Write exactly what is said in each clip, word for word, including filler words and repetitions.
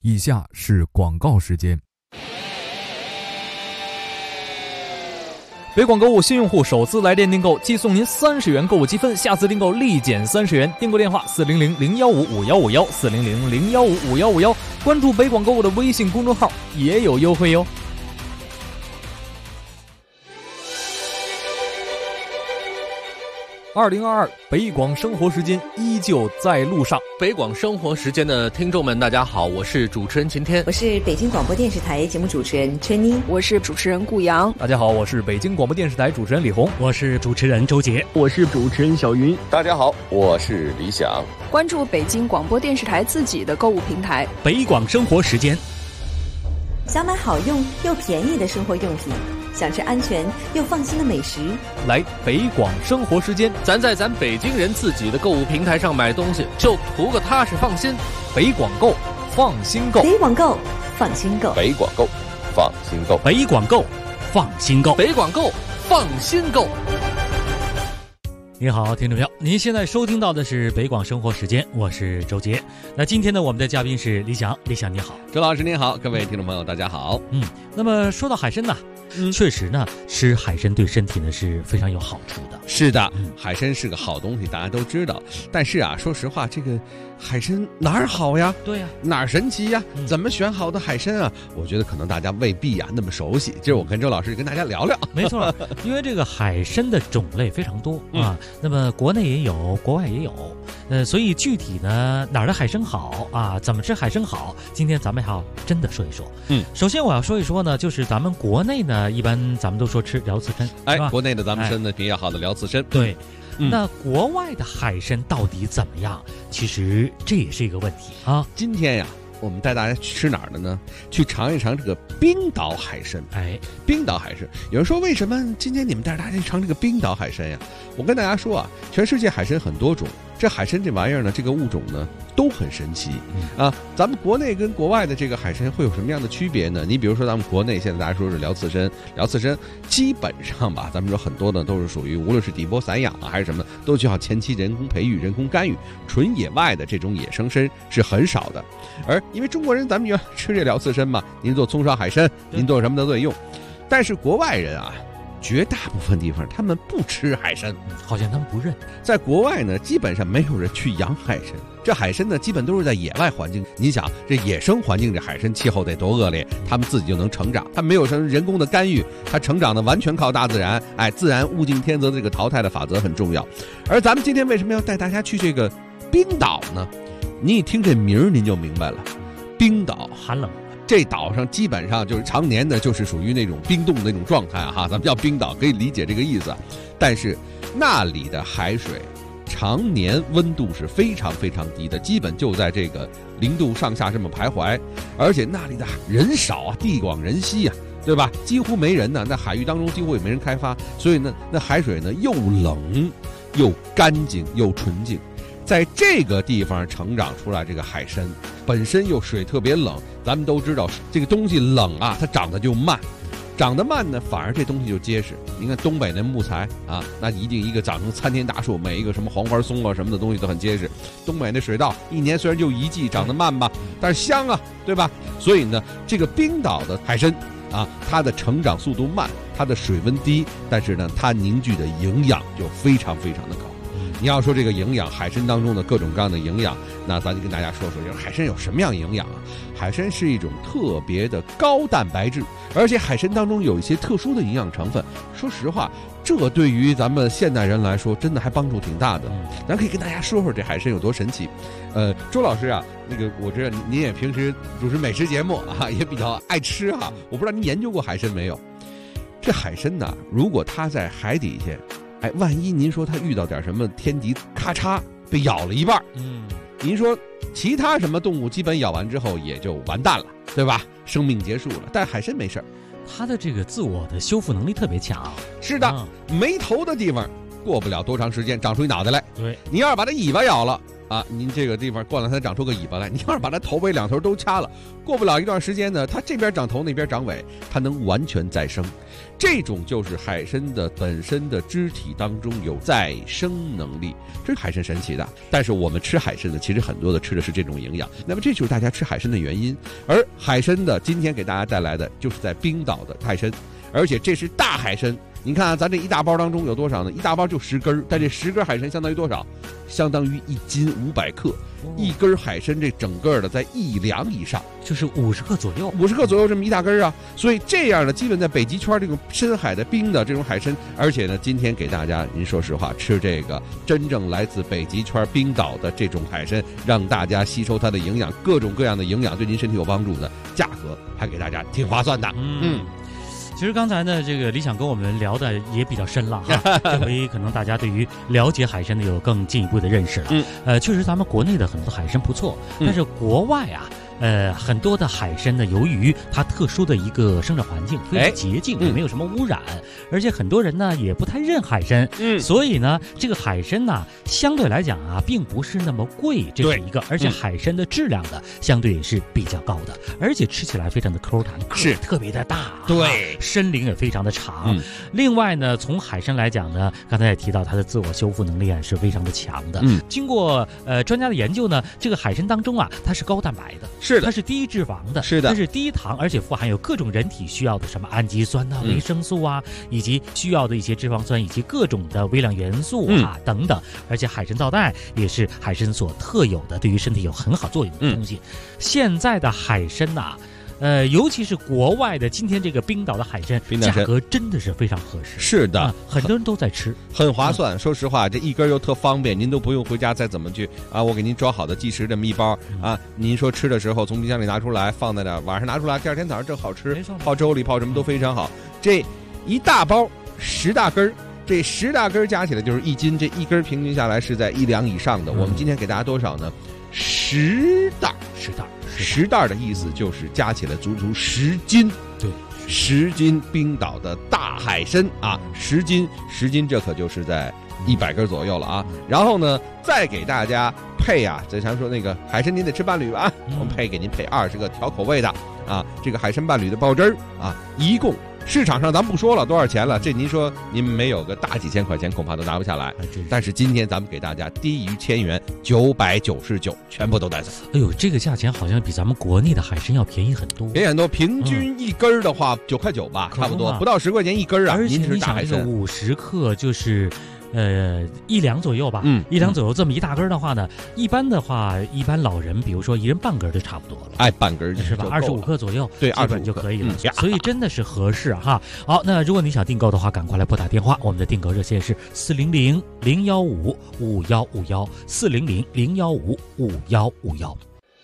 以下是广告时间。北广购物新用户首次来电订购即送您三十元购物积分，下次订购立减三十元。订购电话四零零零幺五五幺五幺四零零零幺五五幺五幺，关注北广购物的微信公众号也有优惠哟。二零二二北广生活时间依旧在路上。 北广生活时间的听众们，大家好，我是主持人晴天， 我是北京广播电视台节目主持人春妮， 我是主持人顾阳。 大家好，我是北京广播电视台主持人李红， 我是主持人周杰， 我是主持人小云。 大家好，我是李想。 关注北京广播电视台自己的购物平台北广生活时间。 想买好用又便宜的生活用品，想吃安全又放心的美食， 来北广生活时间， 咱在咱北京人自己的购物平台上买东西，就图个踏实放心。 北广购，放心购。 北广购，放心购。 北广购，放心购。 北广购，放心购。 北广购，放心购。 你好，听众朋友，您现在收听到的是北广生活时间，我是周杰。那今天呢，我们的嘉宾是李想，李想你好。 周老师您好，各位听众朋友大家好。 嗯，那么说到海参呢，嗯，确实呢，吃海参对身体呢是非常有好处的。 是的，嗯，海参是个好东西，大家都知道。但是啊，说实话，这个海参哪儿好呀？ 对呀， 哪儿神奇呀？ 嗯、 怎么选好的海参啊？我觉得可能大家未必啊那么熟悉。今儿我跟周老师跟大家聊聊。 没错，因为这个海参的种类非常多啊，嗯、那么国内也有，国外也有。呃，所以具体呢，哪儿的海参好啊？怎么吃海参好？今天咱们要真的说一说。 嗯， 首先我要说一说呢，就是咱们国内呢，一般咱们都说吃辽刺参， 哎，国内的咱们参呢比较好的辽刺参。 对，嗯、那国外的海参到底怎么样？其实这也是一个问题啊。 今天呀，我们带大家去吃哪儿的呢？去尝一尝这个冰岛海参。 哎， 冰岛海参，有人说为什么今天你们带着大家去尝这个冰岛海参呀？我跟大家说啊，全世界海参很多种，这海参这玩意儿呢，这个物种呢都很神奇、嗯、啊。咱们国内跟国外的这个海参会有什么样的区别呢？你比如说咱们国内现在大家说是辽刺参，辽刺参基本上吧，咱们说很多呢都是属于无论是底波散养啊还是什么，都需要前期人工培育、人工干预，纯野外的这种野生参是很少的。而因为中国人咱们要吃这辽刺参嘛，您做葱烧海参，您做什么都对用。但是国外人啊，绝大部分地方他们不吃海参， 好像他们不认。 在国外呢，基本上没有人去养海参。这海参呢，基本都是在野外环境。你想，这野生环境这海参气候得多恶劣，他们自己就能成长，它没有什么人工的干预，它成长的完全靠大自然。哎，自然物竞天择的这个淘汰的法则很重要。而咱们今天为什么要带大家去这个冰岛呢？你一听这名儿，您就明白了，冰岛寒冷。 这岛上基本上就是常年的，就是属于那种冰冻的那种状态哈，咱们叫冰岛，可以理解这个意思。但是那里的海水常年温度是非常非常低的，基本就在这个零度上下这么徘徊，而且那里的人少啊，地广人稀啊，对吧？几乎没人呢，那海域当中几乎也没人开发，所以呢，那海水呢又冷又干净又纯净。在这个地方成长出来这个海参，本身又水特别冷，咱们都知道这个东西冷啊，它长得就慢，长得慢呢，反而这东西就结实。你看东北那木材啊，那一定一个长成参天大树，每一个什么黄花松啊什么的东西都很结实。东北那水稻一年虽然就一季，长得慢吧，但是香啊，对吧？所以呢，这个冰岛的海参啊，它的成长速度慢，它的水温低，但是呢，它凝聚的营养就非常非常的高。你要说这个营养，海参当中的各种各样的营养，那咱就跟大家说说，就是海参有什么样营养啊？海参是一种特别的高蛋白质，而且海参当中有一些特殊的营养成分。说实话，这对于咱们现代人来说，真的还帮助挺大的。咱可以跟大家说说这海参有多神奇。呃，周老师啊，那个我知道您也平时主持美食节目啊，也比较爱吃哈、啊。我不知道您研究过海参没有？这海参呢，如果它在海底下，哎，万一您说他遇到点什么天敌，咔嚓被咬了一半，嗯，您说其他什么动物基本咬完之后也就完蛋了，对吧？生命结束了。但海参没事， 它的这个自我的修复能力特别强。 是的，嗯、没头的地方过不了多长时间长出一脑袋来。 对， 你要是把它尾巴咬了， 啊，您这个地方过两天长出个尾巴来，你要是把它头尾两头都掐了，过不了一段时间呢，它这边长头那边长尾，它能完全再生。这种就是海参的本身的肢体当中有再生能力，这是海参神奇的。但是我们吃海参的其实很多的吃的是这种营养，那么这就是大家吃海参的原因。而海参的今天给大家带来的就是在冰岛的海参，而且这是大海参。你看啊，咱这一大包当中有多少呢？一大包就十根，但这十根海参相当于多少？相当于一斤五百克。一根海参这整个的在一两以上， 就是五十克左右， 五十克左右这么一大根啊。所以这样的基本在北极圈这种深海的冰的这种海参，而且呢，今天给大家，您说实话，吃这个真正来自北极圈冰岛的这种海参，让大家吸收它的营养，各种各样的营养对您身体有帮助的，价格还给大家挺划算的。 嗯。 嗯其实刚才呢，这个理想跟我们聊的也比较深了哈，这回可能大家对于了解海参呢有更进一步的认识了。嗯，呃，确实咱们国内的很多海参不错，但是国外啊。呃，很多的海参呢，由于它特殊的一个生长环境非常洁净，也没有什么污染，而且很多人呢也不太认海参，嗯，所以呢，这个海参呢相对来讲啊，并不是那么贵，这是一个，而且海参的质量呢相对也是比较高的，而且吃起来非常的 Q 弹，是特别的大，对，身龄也非常的长。嗯、另外呢，从海参来讲呢，刚才也提到它的自我修复能力啊是非常的强的。嗯，经过呃专家的研究呢，这个海参当中啊，它是高蛋白的。是的，它是低脂肪的，是的，它是低糖，而且富含有各种人体需要的什么氨基酸啊、维生素啊，嗯、以及需要的一些脂肪酸以及各种的微量元素啊、嗯、等等。而且海参皂苷也是海参所特有的，对于身体有很好作用的东西。嗯、现在的海参呐、啊。呃，尤其是国外的，今天这个冰岛的海参，价格真的是非常合适。是的、啊，很多人都在吃，很划算。嗯、说实话，这一根又特方便，您都不用回家再怎么去啊，我给您装好的即食这么一包、嗯、啊，您说吃的时候从冰箱里拿出来放在那，晚上拿出来，第二天早上正好吃，泡粥里泡什么都非常好。这一大包十大根儿。这十大根加起来就是一斤，这一根平均下来是在一两以上的。嗯、我们今天给大家多少呢？十袋，十袋，十袋的意思就是加起来足足十斤。对，十斤冰岛的大海参啊，十斤，十斤，这可就是在一百根左右了啊。然后呢，再给大家配啊，咱常说那个海参您得吃伴侣吧，嗯、我们配给您配二十个调口味的啊，这个海参伴侣的爆汁儿啊，一共。市场上咱不说了多少钱了，这您说您没有个大几千块钱恐怕都拿不下来。但是今天咱们给大家低于千元，九百九十九全部都带走。哎呦，这个价钱好像比咱们国内的海参要便宜很多，便宜很多。平均一根的话九块九吧，差不多不到十块钱一根啊。而且你想这个五十克就是。呃，一两左右吧，嗯，一两左右这么一大根的话呢，一般的话，一般老人，比如说一人半根就差不多了，哎，半根是吧？二十五克左右，对，二本就可以了，嗯、所以真的是合适哈。好，那如果你想订购的话，赶快来拨打电话，我们的订购热线是四零零零幺五五幺五幺，四零零零幺五五幺五幺。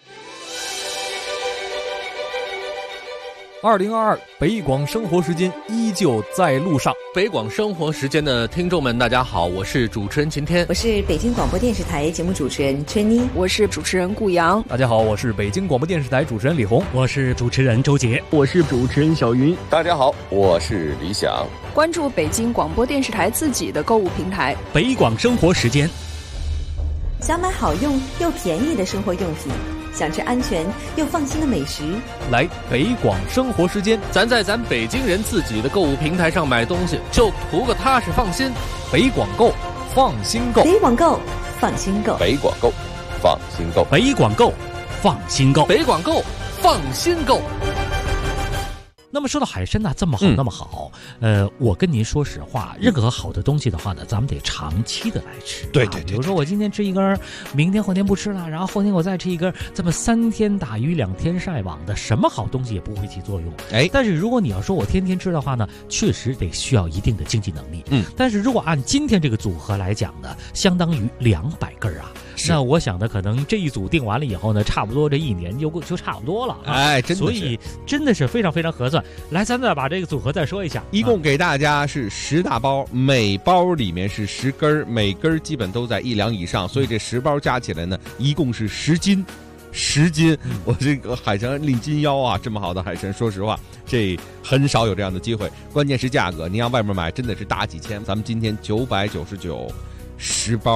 二零二二北广生活时间依旧在路上。 北广生活时间的听众们，大家好，我是主持人秦天， 我是北京广播电视台节目主持人春妮， 我是主持人顾阳。 大家好，我是北京广播电视台主持人李红， 我是主持人周杰， 我是主持人小云。 大家好，我是李想。 关注北京广播电视台自己的购物平台北广生活时间。 想买好用又便宜的生活用品，想吃安全又放心的美食， 来北广生活时间。 咱在咱北京人自己的购物平台上买东西，就图个踏实放心。 北广购，放心购。 北广购，放心购。 北广购，放心购。 北广购，放心购。 北广购，放心购。 那么说到海参呢、啊，这么好那么好，嗯、呃，我跟您说实话，任何好的东西的话呢，咱们得长期的来吃。对 对, 对, 对，比如说我今天吃一根，明天后天不吃了，然后后天我再吃一根，这么三天打鱼两天晒网的，什么好东西也不会起作用。哎，但是如果你要说我天天吃的话呢，确实得需要一定的经济能力。嗯，但是如果按今天这个组合来讲呢，相当于两百根啊。那我想的可能这一组定完了以后呢，差不多这一年就就差不多了、啊。哎，真的是，所以真的是非常非常合算。来，咱再把这个组合再说一下，一共给大家是十大包，每包里面是十根，每根基本都在一两以上，所以这十包加起来呢，一共是十斤。十斤，我这个海参令斤腰啊！这么好的海参，说实话，这很少有这样的机会。关键是价格，你让外面买真的是大几千，咱们今天九百九十九，十包。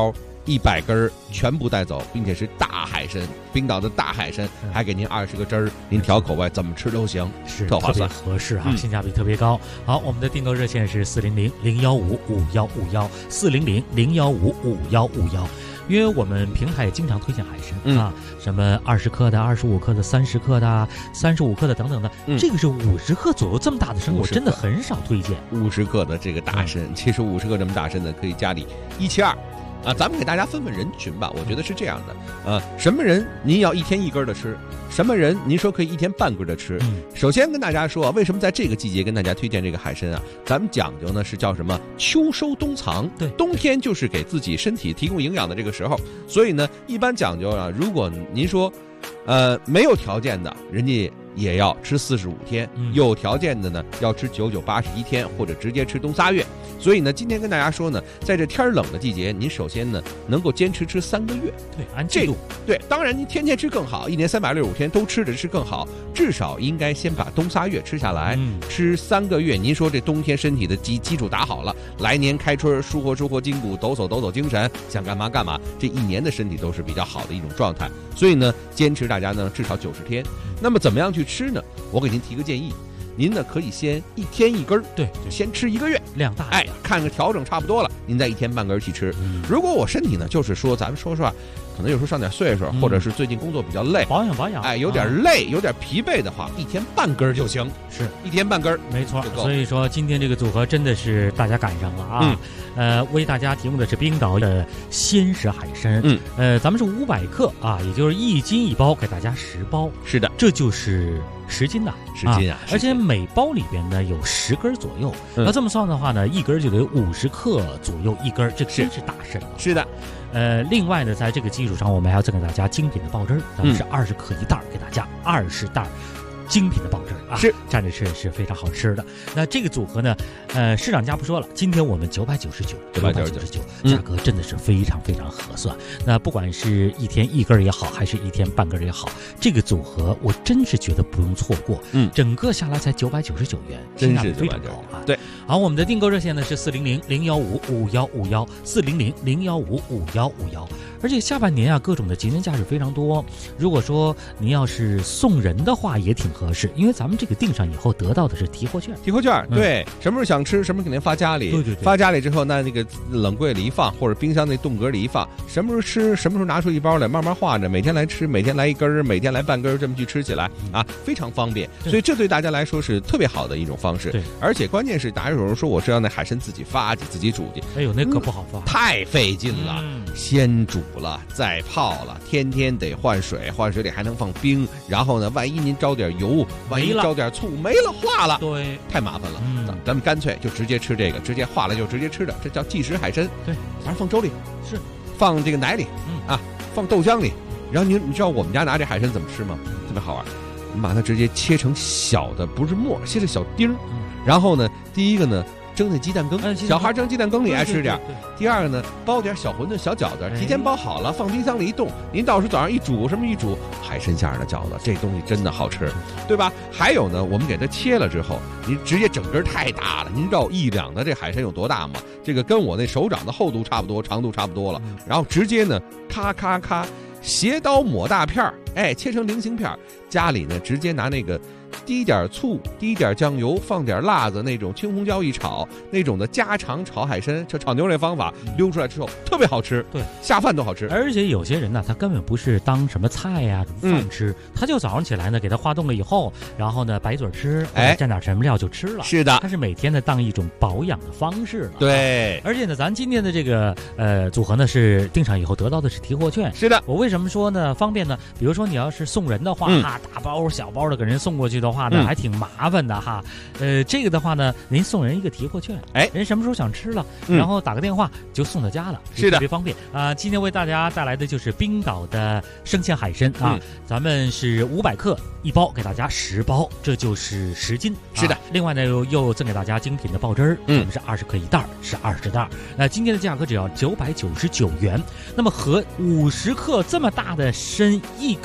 一百根儿全部带走，并且是大海参，冰岛的大海参，还给您二十个汁儿，您调口味，怎么吃都行， 是特划算， 合适啊， 嗯、 性价比特别高。好，我们的订购热线是四零零零幺五五幺五幺四零零零幺五五幺五幺。因为我们平台也经常推荐海参、嗯、啊，什么二十克的、二十五克的、三十克的、三十五克的等等的，嗯、这个是五十克左右这么大的参，我真的很少推荐。 五十克的这个大参，嗯、其实五十克这么大参呢，可以家里一七二。啊，咱们给大家分分人群吧，我觉得是这样的，呃，什么人您要一天一根的吃，什么人您说可以一天半根的吃。嗯、首先跟大家说，为什么在这个季节跟大家推荐这个海参啊？咱们讲究呢是叫什么？秋收冬藏， 对， 冬天就是给自己身体提供营养的这个时候，所以呢，一般讲究啊，如果您说，呃，没有条件的，人家也要吃四十五天，嗯、有条件的呢要吃九九八十一天，或者直接吃冬仨月。所以呢，今天跟大家说呢，在这天冷的季节，您首先呢能够坚持吃三个月， 对，按季度， 对，当然您天天吃更好，一年三百六十五天都吃着吃更好，至少应该先把冬仨月吃下来，嗯、吃三个月。您说这冬天身体的基基础打好了，来年开春舒活舒活筋骨，抖擞抖擞精神，想干嘛干嘛，这一年的身体都是比较好的一种状态。所以呢，坚持大家呢至少九十天。那么怎么样去吃呢？我给您提个建议。您呢可以先一天一根儿， 对， 先吃一个月， 量大， 哎，看个调整差不多了，您再一天半根儿去吃。嗯、如果我身体呢，就是说，咱们说实话，可能有时候上点岁数，嗯、或者是最近工作比较累， 保养保养， 哎，有点累，啊、有点疲惫的话，一天半根儿就行， 是一天半根儿， 没错。所以说，今天这个组合真的是大家赶上了啊！嗯、呃，为大家提供的是冰岛的鲜食海参，嗯，呃，咱们是五百克啊，也就是一斤一包，给大家十包， 是的， 这就是十斤呐、 啊，十斤啊！ 而且每包里边呢有十根左右，嗯、那这么算的话呢，一根就得五十克左右一根，这真是大参了。 是的， 呃，另外呢，在这个基础上，我们还要赠给大家精品的爆汁儿，咱们是二十克一袋，给大家二十袋。精品的爆汁啊， 是蘸着吃是非常好吃的。那这个组合呢，呃，市场价不说了，今天我们九百九十九，九百九十九，价格真的是非常非常合算。嗯、那不管是一天一根也好，还是一天半根也好，这个组合我真是觉得不用错过。嗯，整个下来才九百九十九元， 真是非常高啊。 对， 好，我们的订购热线呢是四零零零幺五五幺五幺四零零零幺五五幺五幺。而且下半年啊，各种的节能价是非常多。如果说您要是送人的话，也挺合适，因为咱们这个订上以后得到的是提货券。 提货券，嗯、对，什么时候想吃，什么时候给您发家里。 对对对。 发家里之后，那那个冷柜里一放，或者冰箱那冻格里一放，什么时候吃，什么时候拿出一包来，慢慢化着，每天来吃，每天来一根儿，每天来半根儿，这么去吃起来啊，非常方便。所以这对大家来说是特别好的一种方式。 对。 而且关键是，大家有人说我是要那海参自己发去，自己煮去。 哎呦，那可不好发， 嗯、太费劲了。嗯、先煮了，再泡了，天天得换水，换水里还能放冰，然后呢，万一您招点油，万一招点醋，没了化了， 对， 太麻烦了。 嗯， 咱们干脆就直接吃这个，直接化了就直接吃的，这叫即食海参。 对， 咱放粥里， 是放这个奶里，嗯啊，放豆浆里。然后你你知道我们家拿这海参怎么吃吗？特别好玩，你把它直接切成小的，不是末，切成小丁儿。嗯、然后呢，第一个呢。蒸那鸡蛋羹，小孩蒸鸡蛋羹里爱吃点。第二个呢，包点小馄饨、小饺子，提前包好了，放冰箱里一冻。您到时候早上一煮，什么一煮，海参馅的饺子，这东西真的好吃，对吧？还有呢，我们给它切了之后，您直接整根太大了。您知道一两的这海参有多大吗？这个跟我那手掌的厚度差不多，长度差不多了。然后直接呢，咔咔咔，斜刀抹大片儿，哎，切成菱形片儿。家里呢，直接拿那个。滴点醋，滴点酱油，放点辣子，那种青红椒一炒，那种的家常炒海参，这炒牛肉方法溜出来之后特别好吃， 对， 下饭都好吃。 而且有些人呢，他根本不是当什么菜呀、啊、饭吃，嗯、他就早上起来呢，给他化冻了以后，然后呢白嘴吃，哎，蘸点什么料就吃了。 是的， 他是每天呢当一种保养的方式了。 对， 而且呢，咱今天的这个呃组合呢是订上以后得到的是提货券。 是的， 我为什么说呢方便呢？比如说你要是送人的话，嗯、啊，大包小包的给人送过去的话呢，嗯、还挺麻烦的哈。呃，这个的话呢，您送人一个提货券，哎，人什么时候想吃了，嗯、然后打个电话就送到家了， 是的， 特别方便啊、呃。今天为大家带来的就是冰岛的生鲜海参啊，嗯、咱们是五百克一包，给大家十包，这就是十斤。 是的， 啊、另外呢又又赠给大家精品的爆汁儿，嗯，我们是二十克一袋，是二十袋。那今天的价格只要九百九十九元，那么和五十克这么大的参一根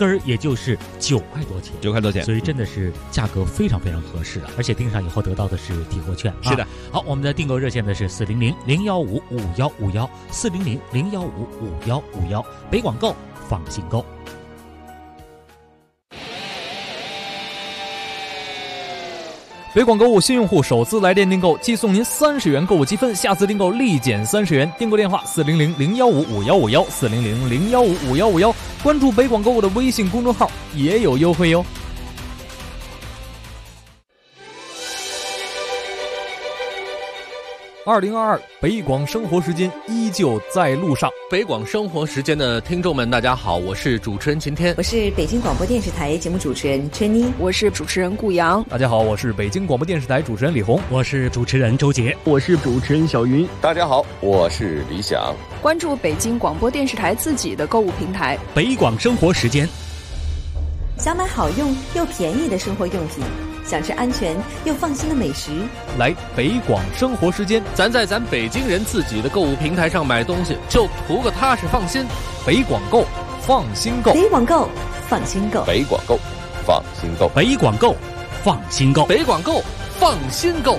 根儿也就是九块多钱， 九块多钱， 所以真的是价格非常非常合适的，而且订上以后得到的是提货券。 是的， 啊、好，我们的订购热线呢是四零零零幺五五幺五幺，四零零零幺五五幺五幺，北广购，放心购。 北广购物新用户首次来电订购，即送您三十元购物积分，下次订购立减三十元。订购电话四零零零幺五五幺五幺，四零零零幺五五幺五幺。关注北广购物的微信公众号，也有优惠哟。二零二二北广生活时间依旧在路上。 北广生活时间的听众们，大家好，我是主持人秦天， 我是北京广播电视台节目主持人春妮， 我是主持人顾阳。 大家好，我是北京广播电视台主持人李红， 我是主持人周杰， 我是主持人小云。 大家好，我是李想。 关注北京广播电视台自己的购物平台北广生活时间。 想买好用又便宜的生活用品，想吃安全又放心的美食， 来北广生活时间， 咱在咱北京人自己的购物平台上买东西，就图个踏实放心。 北广购，放心购。 北广购，放心购。 北广购，放心购。 北广购，放心购。 北广购，放心购。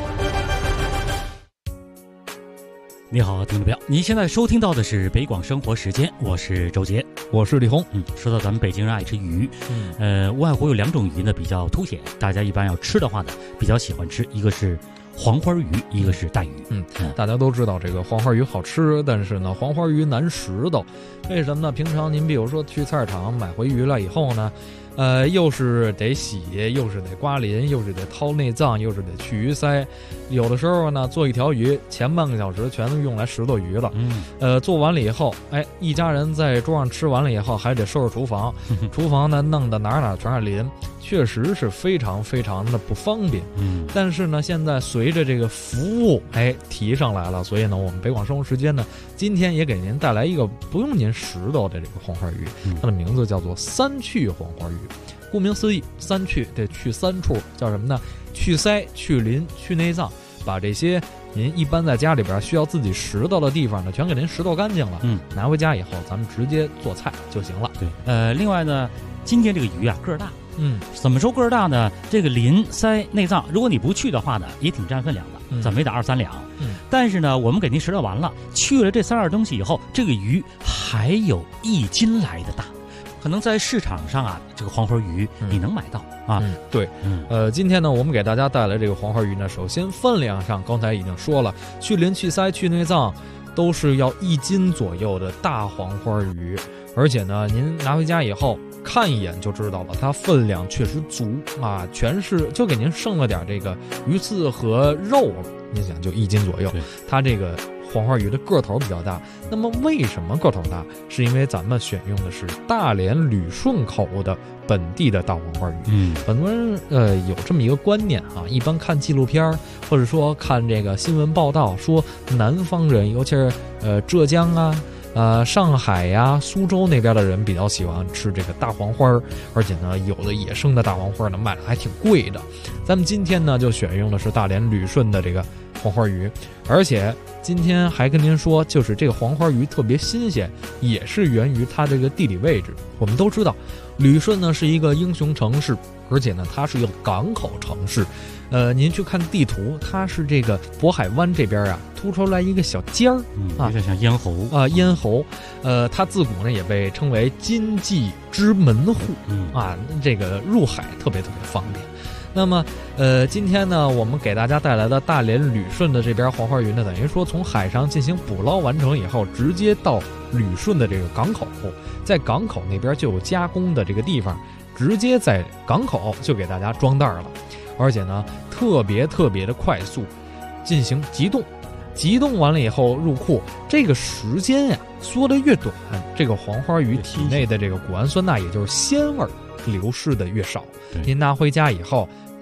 你好，听众朋友，您现在收听到的是北广生活时间，我是周杰， 我是李红。 嗯，说到咱们北京人爱吃鱼， 嗯， 呃，无外乎有两种鱼呢比较凸显，大家一般要吃的话呢比较喜欢吃，一个是黄花鱼，一个是带鱼。 嗯，大家都知道这个黄花鱼好吃，但是呢，黄花鱼难拾到。为什么呢？平常您比如说去菜市场买回鱼了以后呢，呃，又是得洗，又是得刮鳞，又是得掏内脏，又是得去鱼鳃。有的时候呢，做一条鱼前半个小时全都用来拾掇鱼了。 嗯， 呃，做完了以后，哎，一家人在桌上吃完了以后，还得收拾厨房，厨房呢弄得哪哪全是鳞，确实是非常非常的不方便。 嗯， 但是呢，现在随着这个服务哎提上来了，所以呢，我们北广生活时间呢，今天也给您带来一个不用您拾掇的这个黄花鱼，它的名字叫做三去黄花鱼。顾名思义，三去得去三处，叫什么呢？去鳃、去鳞、去内脏，把这些您一般在家里边需要自己拾掇的地方呢，全给您拾掇干净了。 嗯， 拿回家以后，咱们直接做菜就行了。 对，呃，另外呢，今天这个鱼啊个儿大。 嗯， 怎么说个儿大呢？这个鳞、鳃、内脏，如果你不去的话呢，也挺占分量的， 嗯、 怎么也得二三两。 嗯， 但是呢，我们给您拾掇完了，去了这三样东西以后，这个鱼还有一斤来的大。可能在市场上啊，这个黄花鱼你能买到、嗯、啊、 嗯？对， 嗯， 呃，今天呢，我们给大家带来这个黄花鱼呢，首先分量上，刚才已经说了，去鳞、去鳃、去内脏，都是要一斤左右的大黄花鱼，而且呢，您拿回家以后看一眼就知道了，它分量确实足啊，全是就给您剩了点这个鱼刺和肉，您想就一斤左右，它这个黄花鱼的个头比较大。那么为什么个头大？是因为咱们选用的是大连旅顺口的本地的大黄花鱼。 嗯， 很多人呃有这么一个观念啊，一般看纪录片或者说看这个新闻报道，说南方人，尤其是呃浙江啊、呃上海呀、苏州那边的人比较喜欢吃这个大黄花，而且呢，有的野生的大黄花呢卖的还挺贵的。咱们今天呢就选用的是大连旅顺的这个黄花鱼，而且今天还跟您说，就是这个黄花鱼特别新鲜，也是源于它这个地理位置。我们都知道，旅顺呢是一个英雄城市，而且呢它是一个港口城市。呃，您去看地图，它是这个渤海湾这边啊凸出来一个小尖儿、 嗯、 啊， 有点像咽喉啊，咽喉。呃，它自古呢也被称为经济之门户、 嗯、 啊，这个入海特别特别方便。那么，呃，今天呢，我们给大家带来的大连旅顺的这边黄花鱼呢，等于说从海上进行捕捞完成以后，直接到旅顺的这个港口，在港口那边就有加工的这个地方，直接在港口就给大家装袋了，而且呢，特别特别的快速，进行急冻，急冻完了以后入库，这个时间呀缩得越短，这个黄花鱼体内的这个谷氨酸钠，也就是鲜味儿流失的越少。您拿回家以后，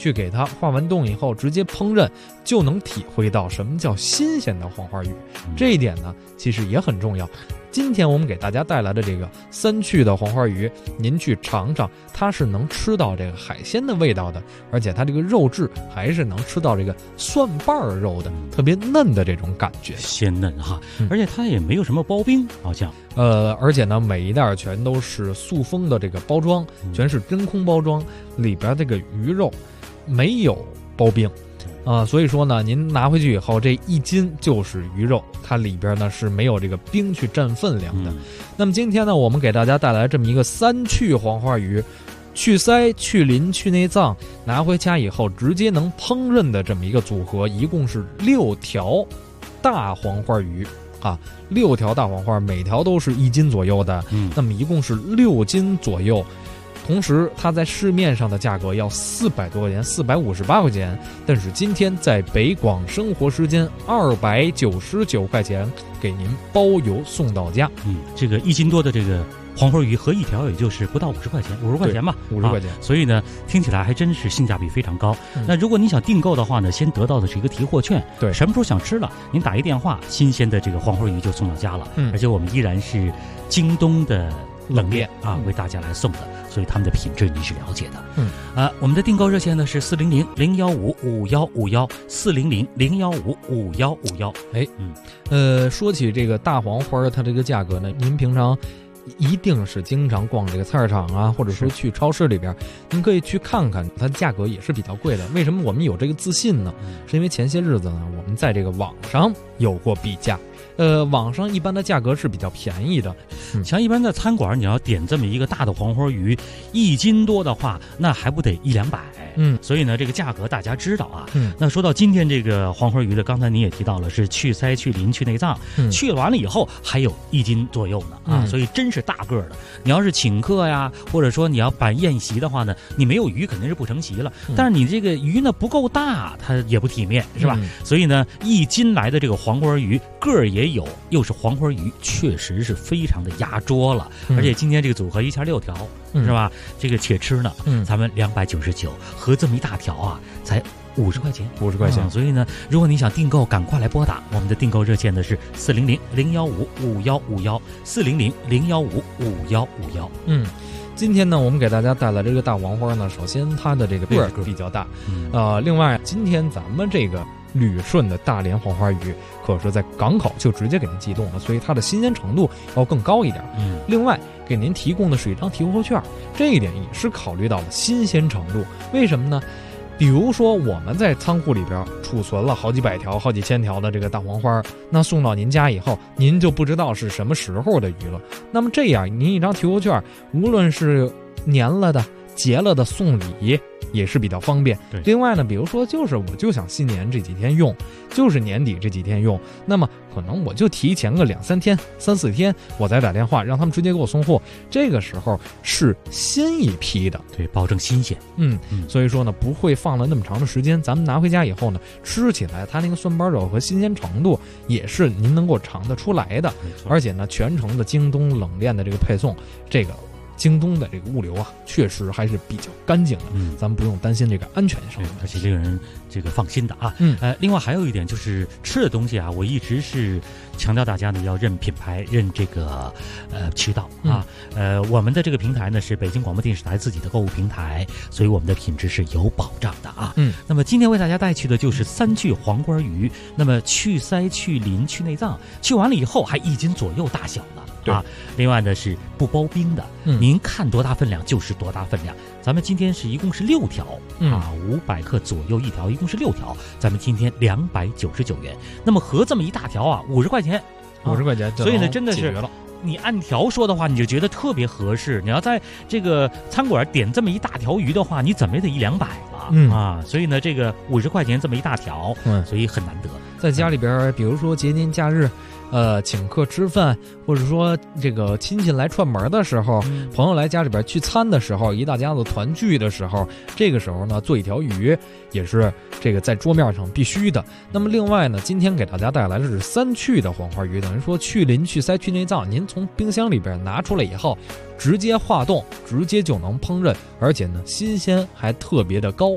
去给它化完冻以后直接烹饪，就能体会到什么叫新鲜的黄花鱼。这一点呢，其实也很重要。今天我们给大家带来的这个三去的黄花鱼，您去尝尝，它是能吃到这个海鲜的味道的，而且它这个肉质还是能吃到这个蒜瓣肉的，特别嫩的这种感觉， 鲜嫩哈， 嗯、 而且它也没有什么包冰，好像， 呃，而且呢，每一袋全都是塑封的这个包装，全是真空包装，里边这个鱼肉没有包冰。啊、呃，所以说呢，您拿回去以后，这一斤就是鱼肉，它里边呢是没有这个冰去占分量的。嗯、那么今天呢，我们给大家带来这么一个三去黄花鱼，去鳃、去鳞、去内脏，拿回家以后直接能烹饪的这么一个组合，一共是六条大黄花鱼啊，六条大黄花，每条都是一斤左右的，嗯，那么一共是六斤左右。同时，它在市面上的价格要四百多块钱，四百五十八块钱。但是今天在北广生活时间，二百九十九块钱给您包邮送到家。 嗯，这个一斤多的这个黄花鱼合一条也就是不到五十块钱，五十块钱吧， 五十块钱、啊。 所以呢，听起来还真是性价比非常高。嗯、那如果你想订购的话呢，先得到的是一个提货券， 对， 什么时候想吃了，您打一电话，新鲜的这个黄花鱼就送到家了。嗯，而且我们依然是京东的冷链啊，为大家来送的，所以他们的品质你是了解的。嗯，啊，我们的订购热线呢是四零零零幺五五幺五幺四零零零幺五五幺五幺。 哎，嗯，呃，说起这个大黄花，它这个价格呢，您平常一定是经常逛这个菜市场啊，或者说去超市里边，您可以去看看，它价格也是比较贵的。为什么我们有这个自信呢？是因为前些日子呢，我们在这个网上有过比价。呃，网上一般的价格是比较便宜的， 嗯、像一般的餐馆，你要点这么一个大的黄花鱼，一斤多的话，那还不得一两百？嗯，所以呢，这个价格大家知道啊。嗯，那说到今天这个黄花鱼的，刚才你也提到了，是去鳃、去鳞、去内脏，嗯、去完了以后还有一斤左右呢啊，嗯、所以真是大个的。你要是请客呀，或者说你要办宴席的话呢，你没有鱼肯定是不成席了。嗯、但是你这个鱼呢不够大，它也不体面，是吧？嗯、所以呢，一斤来的这个黄花鱼个儿也有，又是黄花鱼，确实是非常的压桌了。嗯、而且今天这个组合一下六条，嗯、是吧？这个且吃呢，嗯、咱们两百九十九，合这么一大条啊，才五十块钱， 五十块钱。 嗯、所以呢，如果你想订购，赶快来拨打我们的订购热线呢是四零零零幺五五幺五幺四零零零幺五五幺五幺。 嗯。今天呢，我们给大家带来这个大黄花呢，首先它的这个个儿比较大，嗯、呃，另外今天咱们这个旅顺的大连黄花鱼可是在港口就直接给您寄冻了，所以它的新鲜程度要更高一点。嗯，另外给您提供的是一张提货券，这一点也是考虑到了新鲜程度。为什么呢？比如说我们在仓库里边储存了好几百条、好几千条的这个大黄花，那送到您家以后，您就不知道是什么时候的鱼了。那么这样，您一张提货券，无论是年了的、结了的送礼，也是比较方便。另外呢，比如说就是我就想新年这几天用，就是年底这几天用，那么可能我就提前个两三天、三四天，我再打电话让他们直接给我送货。这个时候是新一批的， 对，保证新鲜。 嗯，嗯所以说呢，不会放了那么长的时间。咱们拿回家以后呢，吃起来它那个蒜瓣肉和新鲜程度也是您能够尝得出来的。而且呢，全程的京东冷链的这个配送，这个。京东的这个物流啊，确实还是比较干净的，嗯，咱们不用担心这个安全上的， 而且令人这个放心的啊。嗯，呃，另外还有一点就是吃的东西啊，我一直是强调大家呢要认品牌、认这个呃渠道啊。嗯、呃，我们的这个平台呢是北京广播电视台自己的购物平台，所以我们的品质是有保障的啊。嗯，那么今天为大家带去的就是三去黄花鱼，那么去鳃、去鳞、去内脏，去完了以后还一斤左右大小了。啊，另外呢是不包冰的，嗯、您看多大分量就是多大分量。咱们今天是一共是六条、嗯、啊，五百克左右一条，一共是六条。咱们今天两百九十九元，那么合这么一大条啊，五十块钱， 五十块钱， 所以呢真的是你按条说的话，你就觉得特别合适。你要在这个餐馆点这么一大条鱼的话，你怎么也得一两百了、嗯、啊。所以呢，这个五十块钱这么一大条，嗯，所以很难得。 在家里边，比如说节年假日。呃，请客吃饭，或者说这个亲戚来串门的时候，嗯、朋友来家里边聚餐的时候，一大家子团聚的时候，这个时候呢，做一条鱼也是这个在桌面上必须的。那么另外呢，今天给大家带来的是三去的黄花鱼，等于说去鳞、去鳃、去内脏，您从冰箱里边拿出来以后，直接化冻，直接就能烹饪，而且呢，新鲜还特别的高。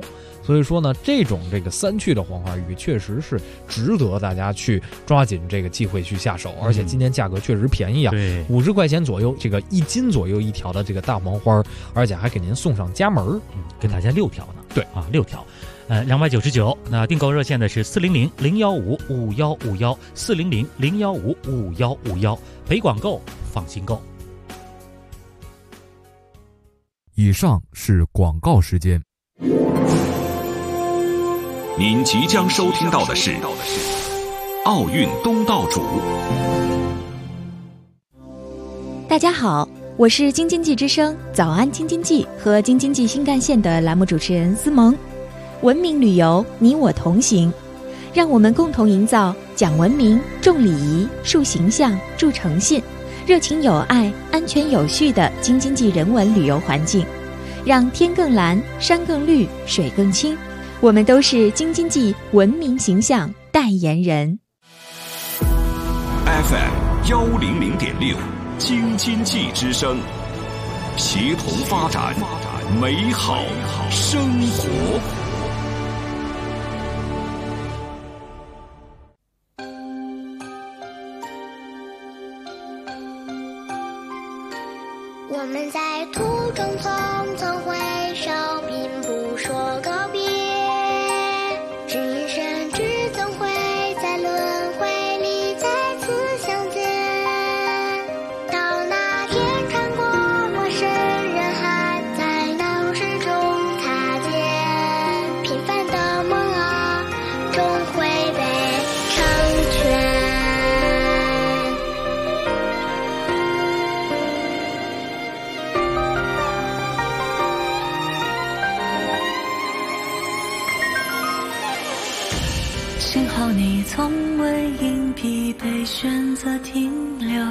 所以说呢，这种这个三去的黄花鱼确实是值得大家去抓紧这个机会去下手，而且今年价格确实便宜啊， 对， 五十块钱左右，这个一斤左右一条的这个大黄花，而且还给您送上家门， 嗯，给大家六条呢， 对啊，六条。呃，两百九十九。那订购热线的是四零零零幺五五幺五幺，四零零零幺五五幺五幺。陪广购，放心购。 以上是广告时间。 您即将收听到的是奥运东道主。 大家好，我是京津冀之声早安京津冀和京津冀新干线的栏目主持人思萌。文明旅游，你我同行，让我们共同营造讲文明、重礼仪、树形象、助诚信、热情有爱、安全有序的京津冀人文旅游环境，让天更蓝、山更绿、水更清。我们都是京津冀文明形象代言人。 F M 幺零零点六，京津冀之声，协同发展，美好生活。 我们在途中匆匆回首，并不说告别，只因生之总会在轮回里再次相见。到那天穿过陌生人海，在闹市中擦肩，平凡的梦啊，终会被成全。 幸好你从未因疲惫选择停留，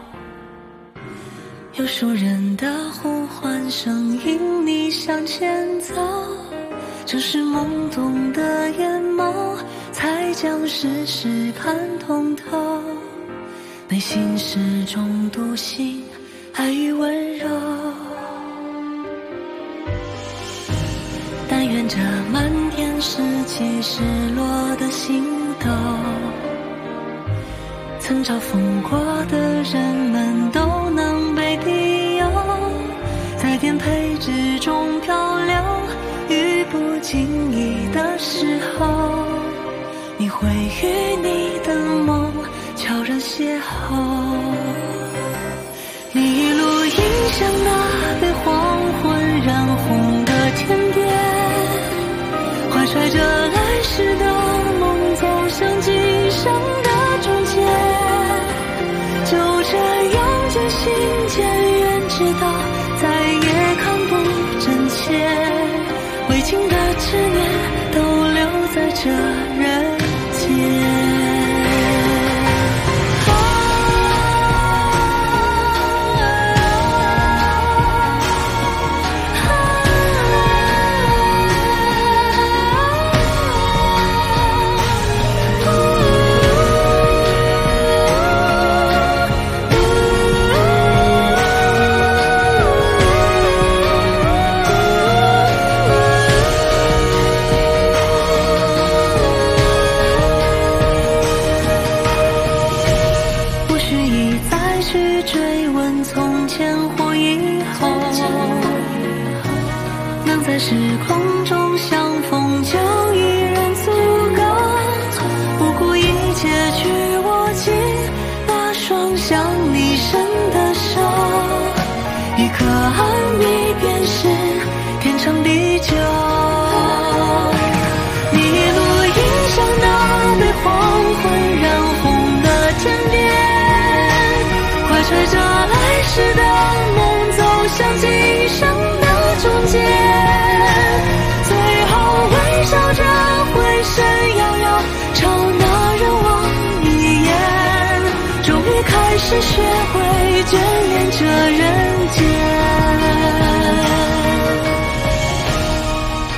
有熟人的呼唤声引你向前走，正是懵懂的眼眸才将世事看通透，内心始终笃信爱与温柔。但愿这漫天拾起失落的星斗，曾嘲讽过的人们都能被庇佑，在颠沛之中漂流，于不经意的时候，你会与你的梦悄然邂逅。你一路迎向那被黄昏染红的天边，怀揣着来时的梦，走向今生的终结。就这样渐行渐远，直到再也看不真切，未尽的执念都留在这人间。时空中相逢就依然足够，不顾一切去握紧那双向你伸的手，一颗爱你便是天长地久。你一路迎向那被黄昏染红的天边，怀揣着来时的梦，走向今生的终结。笑着回身遥遥朝那人望一眼，终于开始学会眷恋这人间。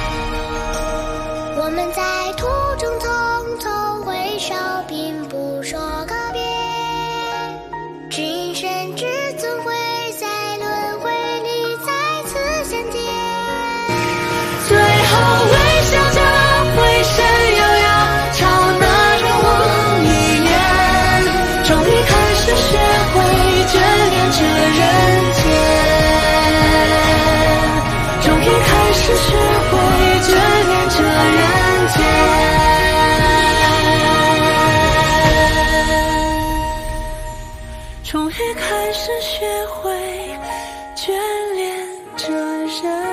终于开始学会眷恋着人。